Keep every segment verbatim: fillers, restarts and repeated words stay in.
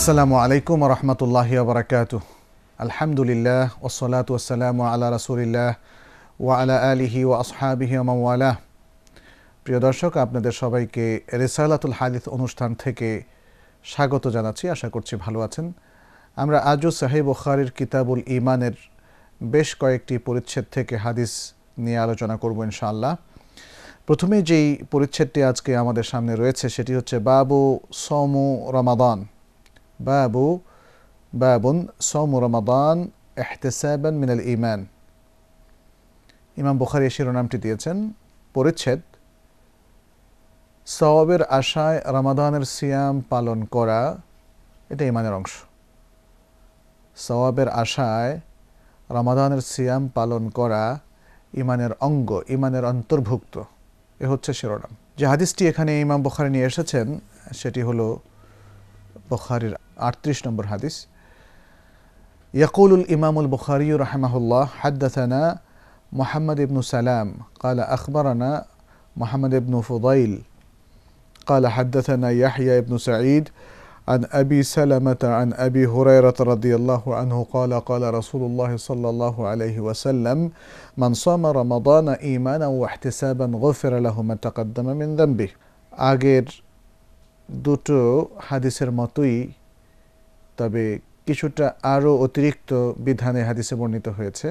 আসসালামু আলাইকুম ওয়া রাহমাতুল্লাহি ওয়া বারাকাতুহু। আলহামদুলিল্লাহ ওয়াসসালাতু ওয়াসসালামু আলা রাসূলিল্লাহ ওয়া আলা আলিহি ওয়া আসহাবিহি ওয়া মান ওয়ালাহ। প্রিয় দর্শক, আপনাদের সবাইকে রিসালাতুল হাদিস অনুষ্ঠান থেকে স্বাগত জানাচ্ছি। আশা করছি ভালো আছেন। আমরা আজও সহিহ বুখারীর কিতাবুল ঈমানের বেশ কয়েকটি পরিচ্ছেদ থেকে হাদিস নিয়ে আলোচনা করব ইনশাআল্লাহ। প্রথমে যেই পরিচ্ছেদটি আজকে আমাদের সামনে রয়েছে সেটি হচ্ছে বাবু সওমু রমাদান। বাবু বাবুন সওমু রমাদান ইহতিসাবান মিনাল ঈমান। ইমাম বুখারী শিরোনামটি দিয়েছেন পরিচ্ছেদ সওয়াবের আশায় রমাদানের সিয়াম পালন করা, এটা ঈমানের অংশ। সওয়াবের আশায় রমাদানের সিয়াম পালন করা ঈমানের অঙ্গ, ঈমানের অন্তর্ভুক্ত, এ হচ্ছে শিরোনাম। যে হাদিসটি এখানে ইমাম বুখারী নিয়ে এসেছেন সেটি হলো বুখারীর আটত্রিশ নম্বর হাদিস। ইয়াকুলুল ইমামুল বুখারী রাহিমাহুল্লাহ হাদাসানা মুহাম্মদ ইবনু সালাম قال أخبرنا محمد بن فضيل قال حدثنا يحيى بن سعيد عن أبي سلمة عن أبي هريرة رضي الله عنه قال قال رسول الله صلى الله عليه وسلم من صام رمضان إيمانا واحتسابا غفر له ما تقدم من ذنبه। আগের দুটো হাদিসের মতোই, তবে কিছুটা আরও অতিরিক্ত বিধানে হাদিসে বর্ণিত হয়েছে।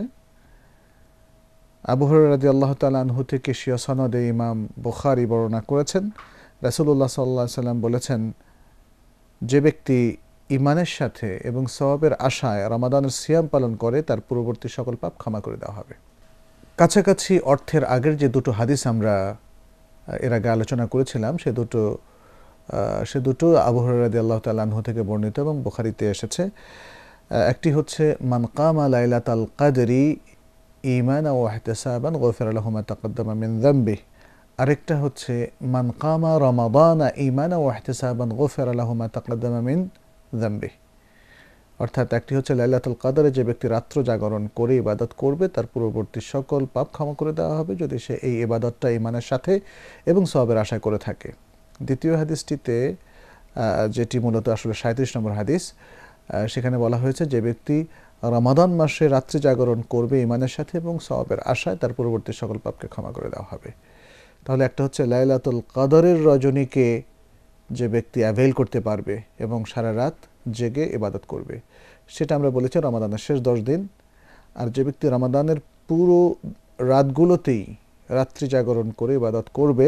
আবু হুরায়রা রাদিয়াল্লাহু তাআলা আনহু থেকে স্বীয় সনদে ইমাম বুখারী বর্ণনা করেছেন, রাসূলুল্লাহ সাল্লাল্লাহু আলাইহি ওয়াসাল্লাম বলেছেন, যে ব্যক্তি ঈমানের সাথে এবং সওয়াবের আশায় রমাদানের সিয়াম পালন করে তার পূর্ববর্তী সকল পাপ ক্ষমা করে দেওয়া হবে। কাছাকাছি অর্থের আগের যে দুটো হাদিস আমরা এর আগে আলোচনা করেছিলাম সে দুটো সে দুটো আবু হুরায়রা রাদিয়াল্লাহু তাআলা আনহু থেকে বর্ণিত এবং বুখারীতে এসেছে। একটি হচ্ছে মান কামা লাইলাতাল কদরি ঈমানান ওয়া ইহতিসাবান গুফিরা লাহু মা তাকদ্দামা মিন যামবিহি। আরেকটা হচ্ছে মান কামা রমাদানা ঈমানান ওয়া ইহতিসাবান গুফিরা লাহু মা তাকদ্দামা মিন যামবিহি। অর্থাৎ একটি হচ্ছে লাইলাতুল কদরে যে ব্যক্তি রাত্র জাগরণ করে ইবাদত করবে তার পূর্ববর্তী সকল পাপ ক্ষমা করে দেওয়া হবে যদি সে এই ইবাদতটা ঈমানের সাথে এবং সওয়াবের আশায় করে থাকে। দ্বিতীয় হাদিসটিতে, যেটি মূলত আসলে সাঁইত্রিশ নম্বর হাদিস, সেখানে বলা হয়েছে যে ব্যক্তি রমাদান মাসে রাত্রি জাগরণ করবে ঈমানের সাথে এবং সওয়াবের আশায় তার পূর্ববর্তী সকল পাপকে ক্ষমা করে দেওয়া হবে। তাহলে একটা হচ্ছে লাইলাতুল কদরের রজনীকে যে ব্যক্তি অ্যাভেল করতে পারবে এবং সারা রাত জেগে ইবাদত করবে, সেটা আমরা বলেছি রমাদানের শেষ দশ দিন। আর যে ব্যক্তি রমাদানের পুরো রাতগুলোতেই রাত্রি জাগরণ করে ইবাদত করবে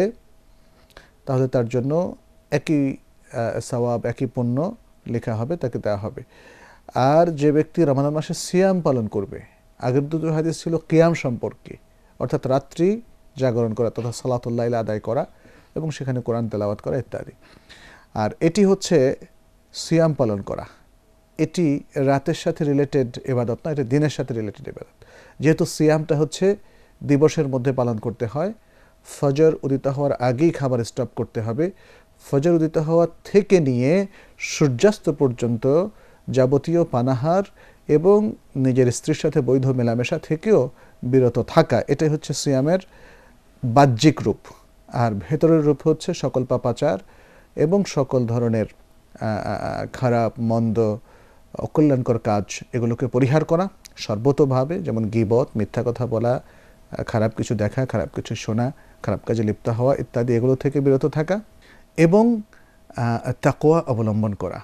তাহলে তার জন্য একই সওয়াব, একই পুণ্য লেখা হবে, তাকে দেওয়া হবে। আর যে ব্যক্তি রমাদান মাসে সিয়াম পালন করবে, আগের দুটো হাদিস ছিল কিয়াম সম্পর্কে, অর্থাৎ রাত্রি জাগরণ করা তথা সালাতুল লাইল আদায় করা এবং সেখানে কোরআন তেলাওয়াত করা ইত্যাদি। আর এটি হচ্ছে সিয়াম পালন করা, এটি রাতের সাথে রিলেটেড ইবাদত না, এটা দিনের সাথে রিলেটেড ইবাদত। যেহেতু সিয়ামটা হচ্ছে দিবসের মধ্যে পালন করতে হয়, ফজর উদিত হওয়ার আগেই খাবার স্টপ করতে হবে। ফজর উদিত হওয়া থেকে নিয়ে সূর্যাস্ত পর্যন্ত যাবতীয় পানাহার এবং নিজের স্ত্রীর সাথে বৈধ মেলামেশা থেকেও বিরত থাকা, এটাই হচ্ছে সিয়ামের বাহ্যিক রূপ। আর ভেতরের রূপ হচ্ছে সকল পাপাচার এবং সকল ধরনের খারাপ মন্দ অকল্যাণকর কাজ, এগুলোকে পরিহার করা সর্বতোভাবে, যেমন গীবত, মিথ্যা কথা বলা, খারাপ কিছু দেখা, খারাপ কিছু শোনা, খারাপ কাজে লিপ্ত হওয়া ইত্যাদি, এগুলো থেকে বিরত থাকা এবং তাকওয়া অবলম্বন করা,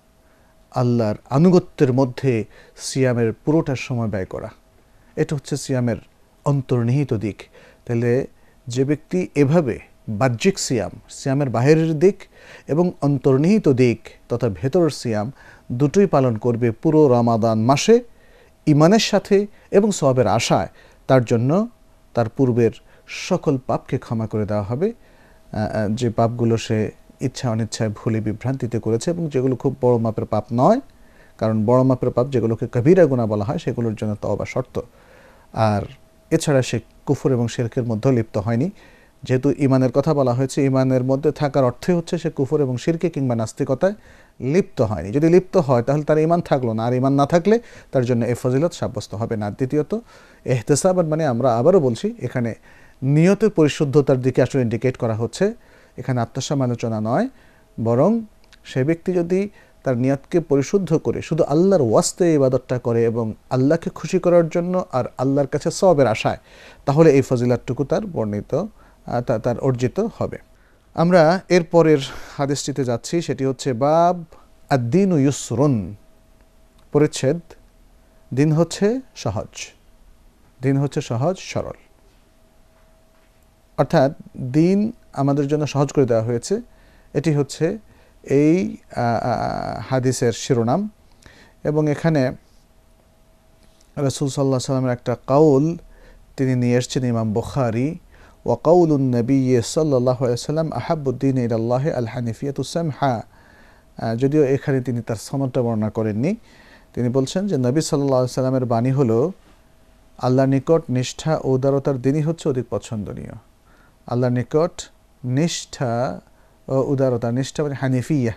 আল্লাহর আনুগত্যের মধ্যে সিয়ামের পুরোটার সময় ব্যয় করা, এটা হচ্ছে সিয়ামের অন্তর্নিহিত দিক। তাহলে যে ব্যক্তি এভাবে বাহ্যিক সিয়াম, সিয়ামের বাহিরের দিক এবং অন্তর্নিহিত দিক তথা ভেতরের সিয়াম দুটোই পালন করবে পুরো রমাদান মাসে ঈমানের সাথে এবং সওয়াবের আশায়, তার জন্য তার পূর্বের সকল পাপকে ক্ষমা করে দেওয়া হবে, যে পাপগুলো সে ইচ্ছা অনিচ্ছায় ভুলে বিভ্রান্তিতে করেছে এবং যেগুলো খুব বড় মাপের পাপ নয়, কারণ বড় মাপের পাপ যেগুলোকে কবিরা গুনাহ বলা হয় সেগুলোর জন্য তওবা শর্ত। আর এছাড়া সে কুফর এবং শিরকের মধ্যে লিপ্ত হয়নি। যেহেতু ঈমানের কথা বলা হয়েছে, ঈমানের মধ্যে থাকার অর্থই হচ্ছে সে কুফর এবং শিরকে কিংবা নাস্তিকতায় লিপ্ত হয়নি। যদি লিপ্ত হয় তাহলে তার ঈমান থাকলো না, আর ঈমান না থাকলে তার জন্য এই ফজিলত সাব্যস্ত হবে না। দ্বিতীয়ত ইহতিসাব, মানে আমরা আবারও বলছি, এখানে নিয়তের পরিশুদ্ধতার দিকে আসলে ইন্ডিকেট করা হচ্ছে। এখানে আত্মসমালোচনা নয়, বরং সে ব্যক্তি যদি তার নিয়তকে পরিশুদ্ধ করে শুধু আল্লাহর ওয়াস্তে ইবাদতটা করে এবং আল্লাহকে খুশি করার জন্য আর আল্লাহর কাছে সওয়াবের আশায়, তাহলে এই ফজিলাতটুকু তার বর্ণিত তার অর্জিত হবে। আমরা এরপরের হাদিসটিতে যাচ্ছি, সেটি হচ্ছে বাব আদ-দীনু ইউসরুন, পরিচ্ছেদ দিন হচ্ছে সহজ, দিন হচ্ছে সহজ সরল, অর্থাৎ দিন আমাদের জন্য সহজ করে দেওয়া হয়েছে। এটি হচ্ছে এই হাদিসের শিরোনাম। এবং এখানে রাসূল সাল্লাল্লাহু আলাইহি ওয়াসাল্লামের একটা কাউল তিনি নিয়ে এসেছেন ইমাম বুখারী, ওয়া কাউলুন নবী সাল্লাল্লাহু আলাইহি ওয়াসাল্লাম আহাব্বুদ-দীন ইলাল্লাহি আল-হানিফিয়াতু সামহা। যদিও এখানে তিনি তার সনদটা বর্ণনা করেননি, তিনি বলছেন যে নবী সাল্লাল্লাহু আলাইহি ওয়াসাল্লামের বাণী হলো, আল্লাহর নিকট নিষ্ঠা ও উদারতার দিনই হচ্ছে অধিক পছন্দনীয়। আল্লাহর নিকট নিষ্ঠা ও উদারতা, নিষ্ঠা মানে হানিফিয়া,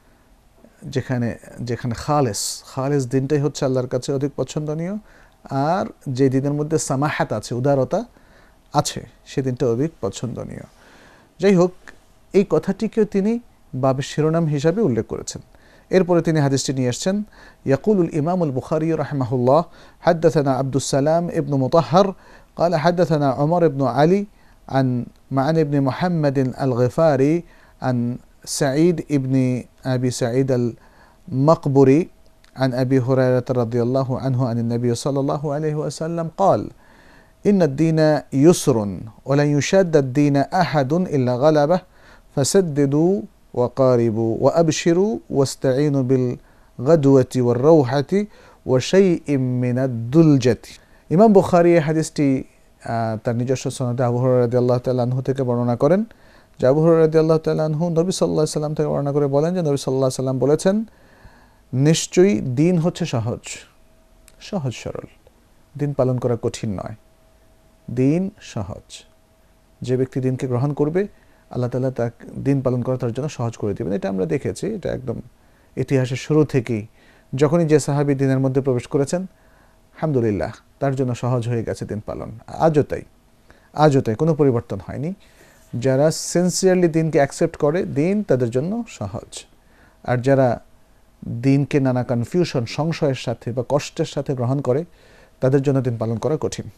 যেখানে যেখানে খালেস খালেস দিনটাই হচ্ছে আল্লাহর কাছে অধিক পছন্দনীয়, আর যে দিনের মধ্যে সামাহাত আছে, উদারতা আছে, সে দিনটা অধিক পছন্দনীয়। যাই হোক, এই কথাটিকেও তিনি বাবের শিরোনাম হিসাবে উল্লেখ করেছেন। এরপরে তিনি হাদিসটি নিয়ে আসছেন, ইয়াকুলুল ইমামুল বুখারী রাহিমাহুল্লাহ হাদাসানা আব্দুস সালাম ইবনু মুতাহহার قال حدثنا عمر بن علي عن معن بن محمد الغفاري عن سعيد بن أبي سعيد المقبري عن أبي هريرة رضي الله عنه عن النبي صلى الله عليه وسلم قال إن الدين يسر ولن يشاد الدين أحد إلا غلبه فسددوا وقاربوا وأبشروا واستعينوا بالغدوة والروحة وشيء من الدلجة. ইমাম বুখারী এই হাদিসটি তার নিজস্ব সনদে আবু হুরায়রা রাদিয়াল্লাহু তাআলা আনহু থেকে বর্ণনা করেন। যে আবু হুরায়রা রাদিয়াল্লাহু তাআলা আনহু নবী সাল্লাল্লাহু আলাইহি ওয়াসাল্লাম থেকে বর্ণনা করে বলেন যে নবী সাল্লাল্লাহু আলাইহি ওয়াসাল্লাম বলেছেন, নিশ্চয়ই দিন হচ্ছে সহজ, সহজ সরল, দিন পালন করা কঠিন নয়, দিন সহজ। যে ব্যক্তি দিনকে গ্রহণ করবে, আল্লাহ তাআলা তাকে দিন পালন করা তার জন্য সহজ করে দেবেন। এটা আমরা দেখেছি, এটা একদম ইতিহাসের শুরু থেকেই যখনই যে সাহাবী দিনের মধ্যে প্রবেশ করেছেন, আলহামদুলিল্লাহ তার জন্য সহজ হয়ে গেছে দিন পালন। আজও তাই, আজও তাই, কোনো পরিবর্তন হয়নি। যারা সিনসিয়ারলি দিনকে অ্যাকসেপ্ট করে, দিন তাদের জন্য সহজ। আর যারা দিনকে নানা কনফিউশন, সংশয়ের সাথে বা কষ্টের সাথে গ্রহণ করে, তাদের জন্য দিন পালন করা কঠিন।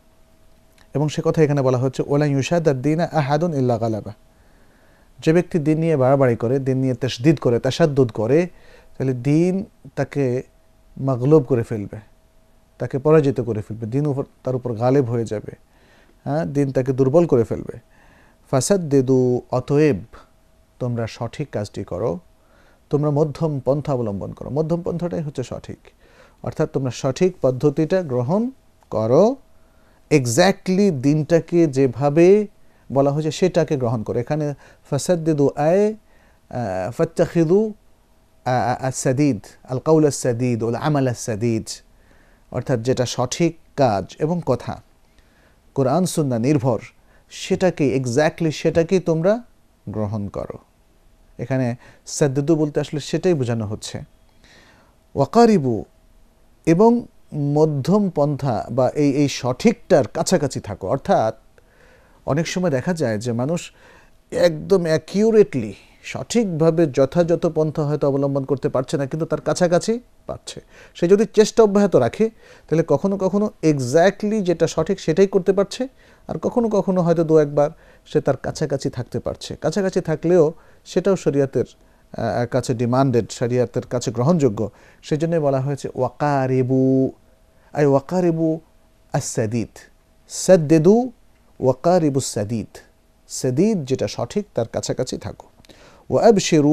এবং সে কথা এখানে বলা হচ্ছে, ওলা ইউশাদাদ-দীনা আহাদুন ইল্লা গালাবা। যে ব্যক্তি দিন নিয়ে বাড়াবাড়ি করে, দিন নিয়ে তাশদীদ করে, তাশাদ্দুদ করে, তাহলে দিন তাকে মাগলুব করে ফেলবে, তাকে পরাজিত করে ফেলবে, দিন উপর তার উপর গালেব হয়ে যাবে, হ্যাঁ, দিন তাকে দুর্বল করে ফেলবে। ফাসাদ্দিদু, অতএব তোমরা সঠিক কাজটি করো, তোমরা মধ্যম পন্থা অবলম্বন করো। মধ্যম পন্থাটাই হচ্ছে সঠিক, অর্থাৎ তোমরা সঠিক পদ্ধতিটা গ্রহণ করো, এক্স্যাক্টলি দিনটাকে যেভাবে বলা হয়েছে সেটাকে গ্রহণ করো। এখানে ফাসাদ্দিদু আয় ফাত্তাখিদু আস-সাদীদ, আল কাউল আস-সাদীদ ওয়াল আমাল আস-সাদীদ, অর্থাৎ যেটা সঠিক কাজ এবং কথা, কোরআন সুন্নাহ নির্ভর, সেটাকে এক্স্যাক্টলি সেটাকেই তোমরা গ্রহণ করো। এখানে সাদ্দুদু বলতে আসলে সেটাই বোঝানো হচ্ছে। ওয়াকারিবু, এবং মধ্যম পন্থা বা এই এই সঠিকটার কাছাকাছি থাকো। অর্থাৎ অনেক সময় দেখা যায় যে মানুষ একদম অ্যাকিউরেটলি সঠিকভাবে যথাযথ পন্থা হয়তো অবলম্বন করতে পারছে না, কিন্তু তার কাছাকাছি পারছে। সে যদি চেষ্টা অব্যাহত রাখে, তাহলে কখনো কখনো এক্স্যাক্টলি যেটা সঠিক সেটাই করতে পারছে, আর কখনো কখনো হয়তো দু একবার সে তার কাছাকাছি থাকতে পারছে। কাছাকাছি থাকলেও সেটাও শরীয়তের কাছে ডিমান্ডেড, শরীয়তের কাছে গ্রহণযোগ্য। সেই জন্যই বলা হয়েছে ওয়াকারিবু, আই ওয়াকারিবু আস-সাদীদ, সাদ্দিদু ওয়াকারিবু সাদীদ, সাদীদ যেটা সঠিক তার কাছাকাছি থাকো। ওয়া আবশিরু,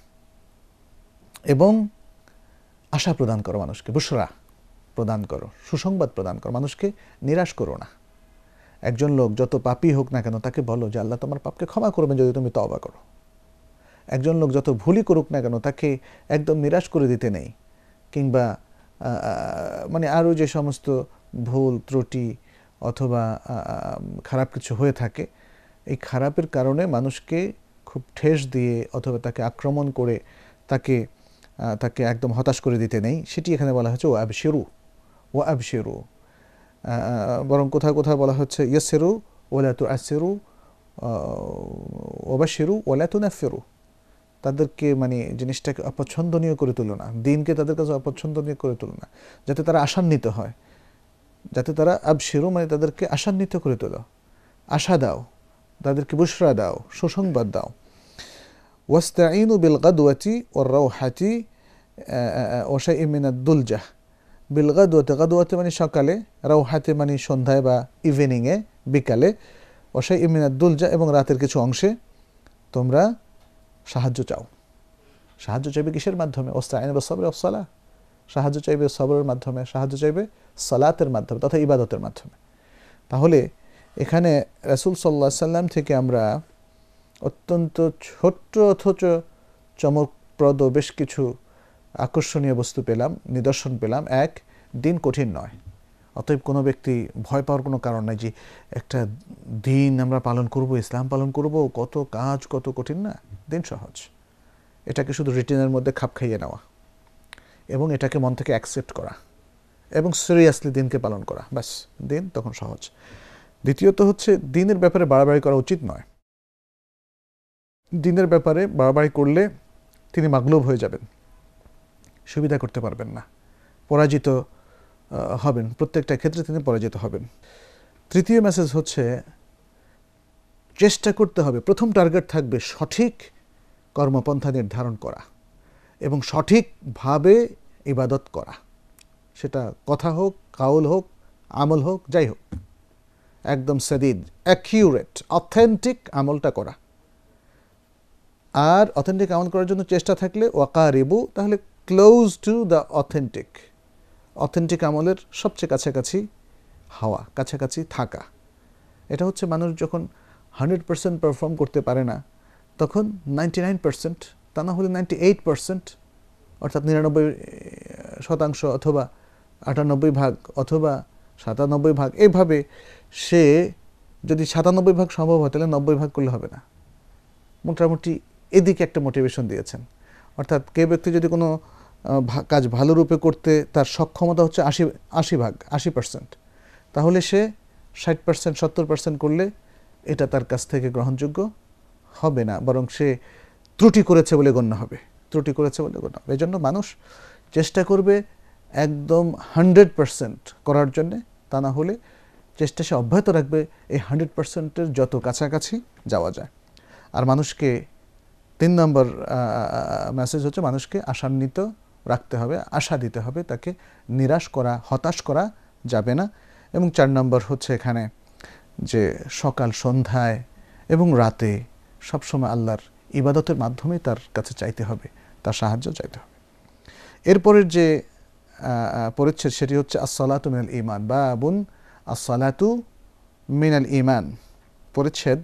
এবং আশা প্রদান করো মানুষকে, বুশরা প্রদান করো, সুসংবাদ প্রদান করো, মানুষকে নিরাশ করো না। একজন লোক যত পাপী হোক না কেন, তাকে বলো যে আল্লাহ তোমার পাপকে ক্ষমা করবেন যদি তুমি তওবা করো। একজন লোক যত ভুলই করুক না কেন, তাকে একদম নিরাশ করে দিতে নেই, কিংবা মানে আরও যে সমস্ত ভুল ত্রুটি অথবা খারাপ কিছু হয়ে থাকে, এই খারাপের কারণে মানুষকে খুব ঠেস দিয়ে অথবা তাকে আক্রমণ করে তাকে তাকে একদম হতাশ করে দিতে নেই। সেটি এখানে বলা হচ্ছে ও আবশিরু, ও আবশিরু। বরং কোথাও কোথাও বলা হচ্ছে ইয়াসসিরু ওয়ালা তুআসসিরু ওয়াবাশশিরু ওয়ালা তুনাফফিরু, তাদেরকে মানে জিনিসটাকে অপছন্দনীয় করে তুলো না, দিনকে তাদের কাছে অপছন্দনীয় করে তুলো না, যাতে তারা আশান্বিত হয়, যাতে তারা আবশিরু মানে তাদেরকে আশান্বিত করে তোলো, আশা দাও, তাদেরকে বুশরা দাও, সুসংবাদ দাও। ওয়াস্তাঈনু বিল গাদওয়াতি ওয়ার রাওহাতি ওয়া শাইইন মিনাদ দুলজাহ। বিল গাদওয়াতি, গাদওয়াতি মানে সকালে, রাওহাতি মানে সন্ধ্যায় বা ইভিনিংয়ে, বিকালে, ওয়া শাইইন মিনাদ দুলজাহ এবং রাতের কিছু অংশে তোমরা সাহায্য চাও। সাহায্য চাইবে কিসের মাধ্যমে? ওয়াস্তাঈনু বিস সাবরি ওয়াস সালাহ, সাহায্য চাইবে সবরের মাধ্যমে, সাহায্য চাইবে সালাতের মাধ্যমে তথা ইবাদতের মাধ্যমে। তাহলে এখানে রাসূল সাল্লাল্লাহু আলাইহি সাল্লাম থেকে আমরা অত্যন্ত ছোট্ট অথচ চমকপ্রদ বেশ কিছু আকর্ষণীয় বস্তু পেলাম, নিদর্শন পেলাম। এক, দিন কঠিন নয়, অতএব কোনো ব্যক্তি ভয় পাওয়ার কোনো কারণ নাই যে একটা দিন আমরা পালন করব, ইসলাম পালন করব, কত কাজ, কত কঠিন। না, দিন সহজ। এটাকে শুধু রিটিনের মধ্যে খাপ খাইয়ে নেওয়া এবং এটাকে মন থেকে অ্যাকসেপ্ট করা এবং সিরিয়াসলি দিনকে পালন করা, ব্যাস, দিন তখন সহজ। দ্বিতীয়ত হচ্ছে দিনের ব্যাপারে বাড়াবাড়ি করা উচিত নয়। দিনের ব্যাপারে বাড়াবাড়ি করলে তিনি মাগলুব হয়ে যাবেন, সুবিধা করতে পারবেন না, পরাজিত হবেন, প্রত্যেকটা ক্ষেত্রে তিনি পরাজিত হবেন। তৃতীয় মেসেজ হচ্ছে চেষ্টা করতে হবে, প্রথম টার্গেট থাকবে সঠিক কর্মপন্থা নির্ধারণ করা এবং সঠিকভাবে ইবাদত করা, সেটা কথা হোক, কাউল হোক, আমল হোক, যাই হোক, একদম সদিদ, অ্যাকিউরেট, অথেন্টিক আমলটা করা। আর অথেন্টিক আমল করার জন্য চেষ্টা থাকলে ওয়াকারিবু, তাহলে close to the authentic, authentic আমলের সবচেয়ে কাছাকাছি হওয়া, কাছাকাছি থাকা। এটা হচ্ছে মানুষ যখন হান্ড্রেড পার্সেন্ট পারফর্ম করতে পারে না, তখন নাইনটি নাইন পার্সেন্ট, তা না হলে নাইনটি এইট পার্সেন্ট, অর্থাৎ নিরানব্বই শতাংশ অথবা আটানব্বই ভাগ অথবা সাতানব্বই ভাগ, এভাবে সে যদি সাতানব্বই ভাগ সম্ভব হয় তাহলে নব্বই ভাগ করলে হবে না, মোটামুটি এদিকে একটা মোটিভেশন দিয়েছেন। অর্থাৎ কেউ ব্যক্তি যদি কোনো কাজ ভালো রূপে করতে তার সক্ষমতা হচ্ছে আশি আশি ভাগ আশি পার্সেন্ট, তাহলে সে ষাট পার্সেন্ট সত্তর পার্সেন্ট করলে এটা তার কাছ থেকে গ্রহণযোগ্য হবে না, বরং সে ত্রুটি করেছে বলে গণ্য হবে, ত্রুটি করেছে বলে গণ্য হবে। এই জন্য মানুষ চেষ্টা করবে একদম হান্ড্রেড পার্সেন্ট করার জন্যে, তা না হলে চেষ্টা সে অব্যাহত রাখবে এই হান্ড্রেড পার্সেন্টের যত কাছাকাছি যাওয়া যায়। আর মানুষকে তিন নম্বর মেসেজ হচ্ছে মানুষকে আশান্বিত রাখতে হবে, আশা দিতে হবে, তাকে নিরাশ করা, হতাশ করা যাবে না। এবং চার নম্বর হচ্ছে এখানে যে সকাল সন্ধ্যায় এবং রাতে সবসময় আল্লাহর ইবাদতের মাধ্যমে তার কাছে চাইতে হবে, তার সাহায্য চাইতে হবে। এরপরের যে পরিচ্ছেদ সেটি হচ্ছে আসসালাতু মিনাল ঈমান, বাবুন আসসালাতু মিনাল ঈমান। পরিচ্ছেদ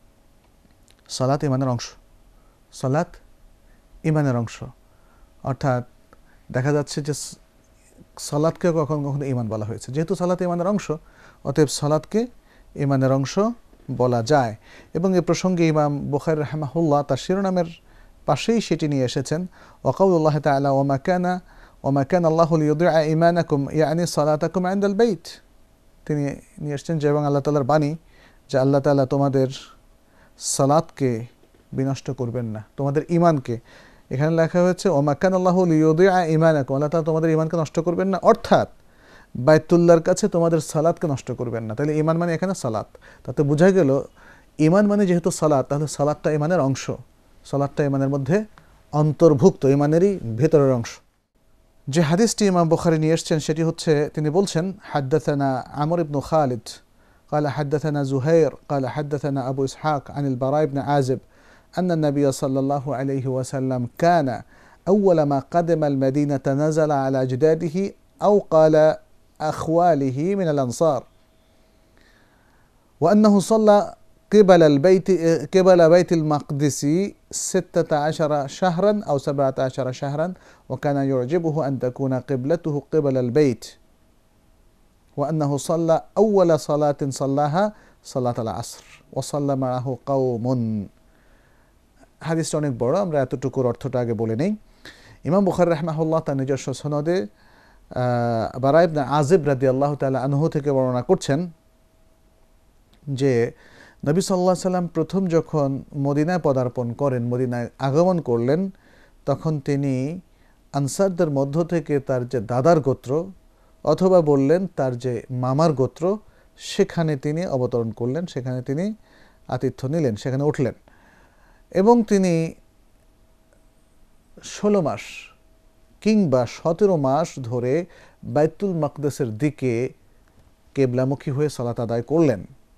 সালাত ঈমানের অংশ, সালাত ঈমানের অংশ। অর্থাৎ দেখা যাচ্ছে যে সালাতকে কখনো কখনো ঈমান বলা হয়েছে, যেহেতু সালাত ঈমানের অংশ, অতএব সালাতকে ঈমানের অংশ বলা যায়। এবং এ প্রসঙ্গে ইমাম বুখারী রাহিমাহুল্লাহ তার শিরোনামের পাশেই সেটি নিয়ে এসেছেন, ওয়াকাউলুল্লাহি তাআলা ওয়া কানা ওয়া কানা আল্লাহু লিইয়ুদিআ ঈমানাকুম ইয়ানি সালাতাকুম ইনদাল বাইত। তিনি নিয়ে এসেছেন যে এবং আল্লাহ তাআলার বাণী যে আল্লাহ তাআলা তোমাদের সালাতকে বিনষ্ট করবেন না, তোমাদের ঈমানকে। এখানে লেখা হয়েছে ওয়া কানা আল্লাহু লিইয়ুদিআ ঈমানাকুম, আল্লাহ তাআলা তোমাদের ঈমানকে নষ্ট করবেন না, অর্থাৎ বাইতুল্লাহর কাছে তোমাদের সালাতকে নষ্ট করবেন না। তাহলে ঈমান মানে এখানে সালাত, তাতে বোঝা গেল ঈমান মানে যেহেতু সালাত, তাহলে সালাতটা ঈমানের অংশ, সালাতটা ঈমানের মধ্যে অন্তর্ভুক্ত, ঈমানেরই ভেতরের অংশ। যে হাদিসটি ইমাম বুখারী নিয়ে এসেছেন সেটি হচ্ছে, তিনি বলছেন হাদ্দাথানা আমর ইবনু খালিদ قال حدثنا زهير قال حدثنا أبو إسحاق عن البراء بن عازب أن النبي صلى الله عليه وسلم كان أول ما قدم المدينة نزل على أجداده أو قال أخواله من الأنصار، وأنه صلى قبل البيت قبل بيت المقدس ستة عشر شهرا أو سبعة عشر شهرا، وكان يعجبه أن تكون قبلته قبل البيت، وأنه صلى أول صلاة صلاها صلاة العصر وصلى معه قوم। হাদিসটা অনেক বড়, আমরা এতটুকুর অর্থটা আগে বলে নেই। ইমাম বুখারী রাহিমাহুল্লাহ তার নিজস্ব সনদে বারা ইবনে আযিব রাদিয়াল্লাহু তাআলা আনহু থেকে বর্ণনা করছেন যে নবী সাল্লাল্লাহু আলাইহি সাল্লাম প্রথম যখন মদিনায় পদার্পণ করেন, মদিনায় আগমন করলেন, তখন তিনি আনসারদের মধ্য থেকে তার যে দাদার গোত্র অথবা বললেন তার যে মামার গোত্র, সেখানে তিনি অবতরণ করলেন, সেখানে তিনি আতিথ্য নিলেন, সেখানে উঠলেন এবং তিনি ষোলো মাস কিংবা সতেরো মাস ধরে বাইতুল মাকদেসের দিকে কেবলামুখী হয়ে সালাত আদায় করলেন।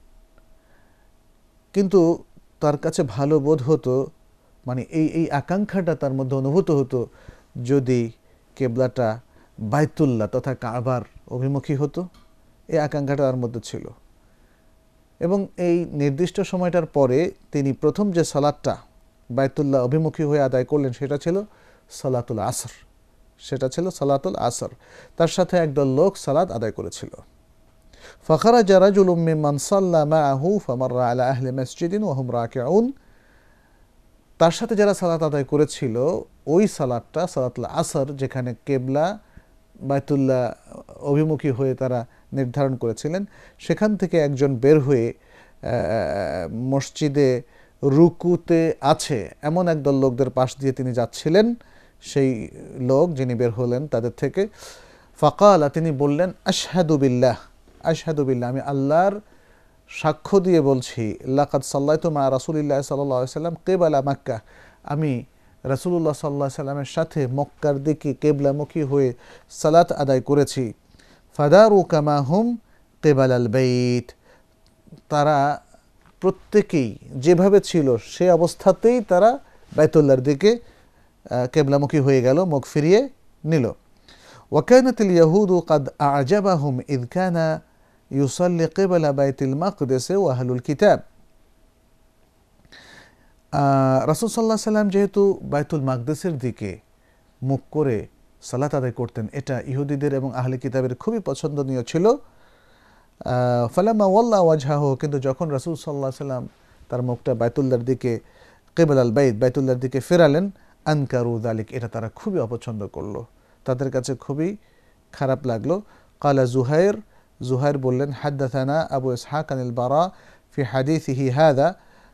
কিন্তু তার কাছে ভালো বোধ হতো, মানে এই এই আকাঙ্ক্ষাটা তার মধ্যে অনুভূত হতো, যদি কেবলাটা বাইতুল্লাহ তথা কাবার অভিমুখী হতো। এই আকাঙ্ক্ষাটা তার মধ্যে ছিল এবং এই নির্দিষ্ট সময়টার পরে তিনি প্রথম যে সালাতটা বাইতুল্লাহ অভিমুখী হয়ে আদায় করলেন সেটা ছিল সালাতুল আসর, সেটা ছিল সালাতুল আসর। তার সাথে একদল লোক সালাত আদায় করেছিল। ফাখারাজা রাজুলুম মিম্মান সাল্লা মাআহু ফামাররা আলা আহলি মসজিদিন ওয়া হুম রাকিউন। তার সাথে যারা সালাত আদায় করেছিল ওই সালাতটা সালাতুল আসর, যেখানে কেবলা বাইতুল্লাহ অভিমুখী হয়ে তারা নির্ধারণ করেছিলেন, সেখান থেকে একজন বের হয়ে মসজিদে রুকুতে আছে এমন একদল লোকদের পাশ দিয়ে তিনি যাচ্ছিলেন। সেই লোক যিনি বের হলেন তাদের থেকে, ফাকালা, তিনি বললেন, আশহাদু বিল্লাহ, আশহাদু বিল্লাহ, আমি আল্লাহর সাক্ষ্য দিয়ে বলছি, লাকাদ সাল্লাইতু মা রাসূলিল্লাহ সাল্লাল্লাহু আলাইহি ওয়াসাল্লাম কিবালা মক্কা, আমি রাসূলুল্লাহ সাল্লাল্লাহু আলাইহি ওয়াসাল্লামের সাথে মক্কার দিকে কেবলামুখী হয়ে সালাত আদায় করেছি। ফাদারু কামা হুম কিবালাল বাইত, তারা প্রত্যেকেই যেভাবে ছিল সে অবস্থাতেই তারা বাইতুল্লাহর দিকে কেবলামুখী হয়ে গেল, মুখ ফিরিয়ে নিল। ওয়াকানাতিল ইয়াহুদু কাদ আ'জাবাহুম ইয কানা ইউসাল্লি কিবলা বাইতুল মাকদিস ওয়া আহলুল কিতাব। রাসূল সাল্লাল্লাহু আলাইহি সাল্লাম যেহেতু বাইতুল মাকদিসের দিকে মুখ করে সালাত আদায় করতেন, এটা ইহুদিদের এবং আহলে কিতাবের খুবই পছন্দনীয় ছিল। ফালাম্মা ওয়াল্লা ওয়াজহাহু, কিন্তু যখন রাসূল সাল্লাল্লাহু আলাইহি সাল্লাম তার মুখটা বাইতুল্লাহর দিকে, কিবলাল বাইত, বাইতুল্লাহর দিকে ফেরালেন, আনকারু যালিক, এটা তারা খুবই অপছন্দ করলো, তাদের কাছে খুবই খারাপ লাগলো। কালা জুহাইর, জুহাইর বললেন, হাদ্দাথানা আবু ইসহাক আনিল বারা ফি হাদিসিহি হাদা,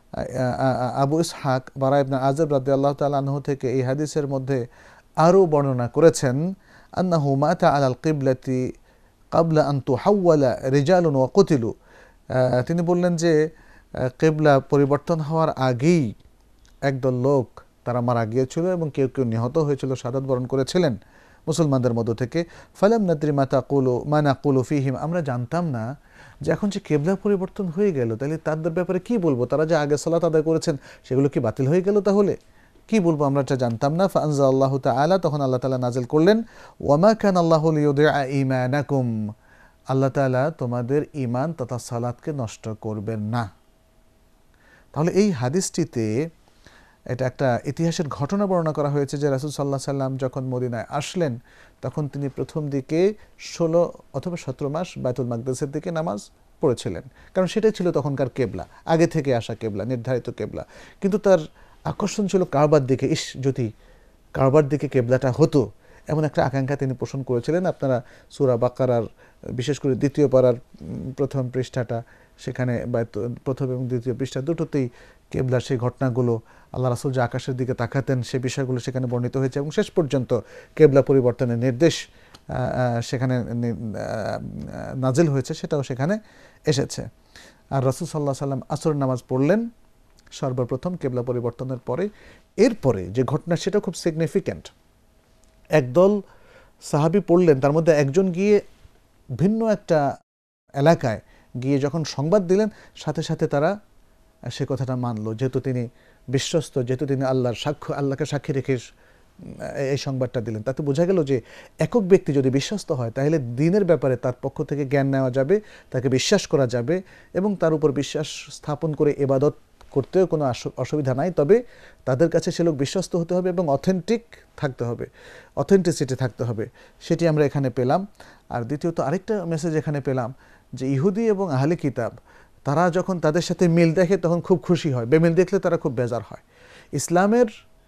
আবু ইসহাক বারা ইবনে আযিব রাদিয়াল্লাহু তাআলা আনহু থেকে এই হাদিসের মধ্যে আরও বর্ণনা করেছেন, আন্নাহু মাতা আলাল কিবলাতি কাবলা আন তুহাওয়ালা রিজালুন ওয়া কুতিলু, তিনি বললেন যে কিবলা পরিবর্তন হওয়ার আগেই একদল লোক তারা মারা গিয়েছিল এবং কেউ কেউ নিহত হয়েছিল, শাহাদাত বরণ করেছিলেন মুসলমানদের মধ্য থেকে। ফালাম নাদরি মা তাকুলু মা নাকুলু ফিহিম, আমরা জানতাম না যে এখন যে কেবলা পরিবর্তন হয়ে গেল তাহলে তাদের ব্যাপারে কি বলবো, তারা যে আগে সালাত আদায় করেছেন সেগুলো কি বাতিল হয়ে গেল, তাহলে কি বলবো, আমরা এটা জানতাম না। ফাআনজালাল্লাহু তাআলা, তখন আল্লাহ তাআলা নাজিল করলেন, ওয়ামা কানা আল্লাহু লিইউদিআ ঈমানাকুম, আল্লাহ তাআলা তোমাদের ঈমান তথা সালাতকে নষ্ট করবেন না। তাহলে এই হাদিসটিতে এটা একটা ইতিহাসের ঘটনা বর্ণনা করা হয়েছে যে রাসূল সাল্লাল্লাহু আলাইহি সাল্লাম যখন মদিনায় আসলেন তখন তিনি প্রথম দিকে ষোলো অথবা সতেরো মাস বাইতুল মাকদিসের দিকে নামাজ পড়েছিলেন, কারণ সেটাই ছিল তখনকার কেবলা, আগে থেকে আসা কেবলা, নির্ধারিত কেবলা। কিন্তু তার আকর্ষণ ছিল কাবার দিকে, ইস যদি কাবার দিকে কেবলাটা হতো, এমন একটা আকাঙ্ক্ষা তিনি পোষণ করেছিলেন। আপনারা সূরা বাকারার বিশেষ করে দ্বিতীয় পারার প্রথম পৃষ্ঠাটা, সেখানে প্রথম এবং দ্বিতীয় পৃষ্ঠা দুটোতেই কেবলার সেই ঘটনাগুলো, আল্লাহ রাসূল যে আকাশের দিকে তাকাতেন সে বিষয়গুলো সেখানে বর্ণিত হয়েছে এবং শেষ পর্যন্ত কেবলা পরিবর্তনের নির্দেশ সেখানে নাজিল হয়েছে, সেটাও সেখানে এসেছে। আর রাসূল সাল্লাল্লাহু আলাইহি সাল্লাম আসরের নামাজ পড়লেন সর্বপ্রথম কেবলা পরিবর্তনের পরে। এরপরে যে ঘটনা সেটা খুব সিগনিফিক্যান্ট। একদল সাহাবী পড়লেন, তার মধ্যে একজন গিয়ে ভিন্ন একটা এলাকায় গিয়ে যখন সংবাদ দিলেন, সাথে সাথে তারা সে কথাটা মানলো, যেহেতু তিনি বিশ্বস্ত, যেহেতু তিনি আল্লাহর সাক্ষ্য, আল্লাহকে সাক্ষী রেখে এই সংবাদটা দিলেন। তাতে বোঝা গেল যে একক ব্যক্তি যদি বিশ্বস্ত হয় তাহলে দিনের ব্যাপারে তার পক্ষ থেকে জ্ঞান নেওয়া যাবে, তাকে বিশ্বাস করা যাবে এবং তার উপর বিশ্বাস স্থাপন করে ইবাদত করতেও কোনো অসুবিধা নাই। তবে তাদের কাছে সে লোক বিশ্বস্ত হতে হবে এবং অথেন্টিক থাকতে হবে, অথেন্টিসিটি থাকতে হবে, সেটি আমরা এখানে পেলাম। আর দ্বিতীয়ত আরেকটা মেসেজ এখানে পেলাম যে ইহুদি এবং আহলে কিতাব তারা যখন তাদের সাথে মিল দেখে তখন খুব খুশি হয়, বেমিল দেখলে তারা খুব বেজার হয়। ইসলামের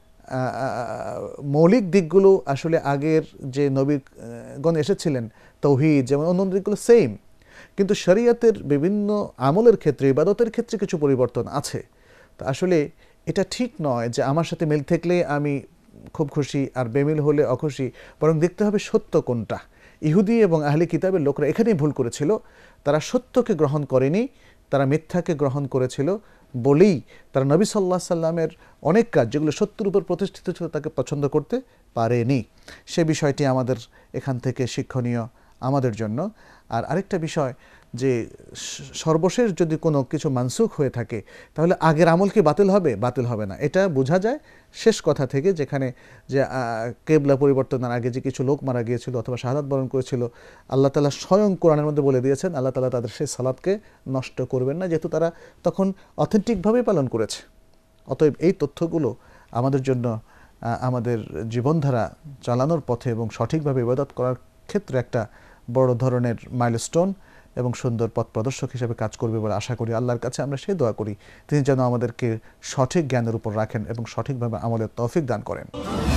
মৌলিক দিকগুলো আসলে আগের যে নবীগণ এসেছিলেন, তাওহীদ যেমন অন্য দিকগুলো সেম, কিন্তু শরীয়তের বিভিন্ন আমলের ক্ষেত্রে, ইবাদতের ক্ষেত্রে কিছু পরিবর্তন আছে। তো আসলে এটা ঠিক নয় যে আমার সাথে মিল থাকলে আমি খুব খুশি আর বেমিল হলে অখুশি, বরং দেখতে হবে সত্য কোনটা। ইহুদি এবং আহলি কিতাবের লোকরা এখানেই ভুল করেছিল, তারা সত্যকে গ্রহণ করেনি, তারা মিথ্যাকে গ্রহণ করেছিল বলেই তারা নবী সাল্লাল্লাহু আলাইহি সাল্লামের অনেক কাজ যেগুলো সত্যের উপর প্রতিষ্ঠিত ছিল তাকে পছন্দ করতে পারেনি। সে বিষয়টি আমাদের এখান থেকে শিক্ষণীয় আমাদের জন্য। আর আরেকটা বিষয় যে সর্বশেষ যদি কোনো কিছু মানসুখ হয়ে থাকে তাহলে আগের আমল কি বাতিল হবে? বাতিল হবে না। এটা বোঝা যায় শেষ কথা থেকে, যেখানে যে কেবলা পরিবর্তনের আগে যে কিছু লোক মারা গিয়েছিল অথবা শাহাদাত বরণ করেছিল, আল্লাহ তাআলা স্বয়ং কোরআনের মধ্যে বলে দিয়েছেন আল্লাহ তাআলা তাদের সেই সালাতকে নষ্ট করবেন না, যেহেতু তারা তখন অথেন্টিকভাবে পালন করেছে। অতএব এই তথ্যগুলো আমাদের জন্য আমাদের জীবনধারা চালানোর পথে এবং সঠিকভাবে ইবাদত করার ক্ষেত্রে একটা বড় ধরনের মাইলস্টোন এবং সুন্দর পথ প্রদর্শক হিসেবে কাজ করবে বলে আশা করি। আল্লাহর কাছে আমরা সেই দোয়া করি তিনি যেন আমাদেরকে সঠিক জ্ঞানের উপর রাখেন এবং সঠিকভাবে আমলের তৌফিক দান করেন।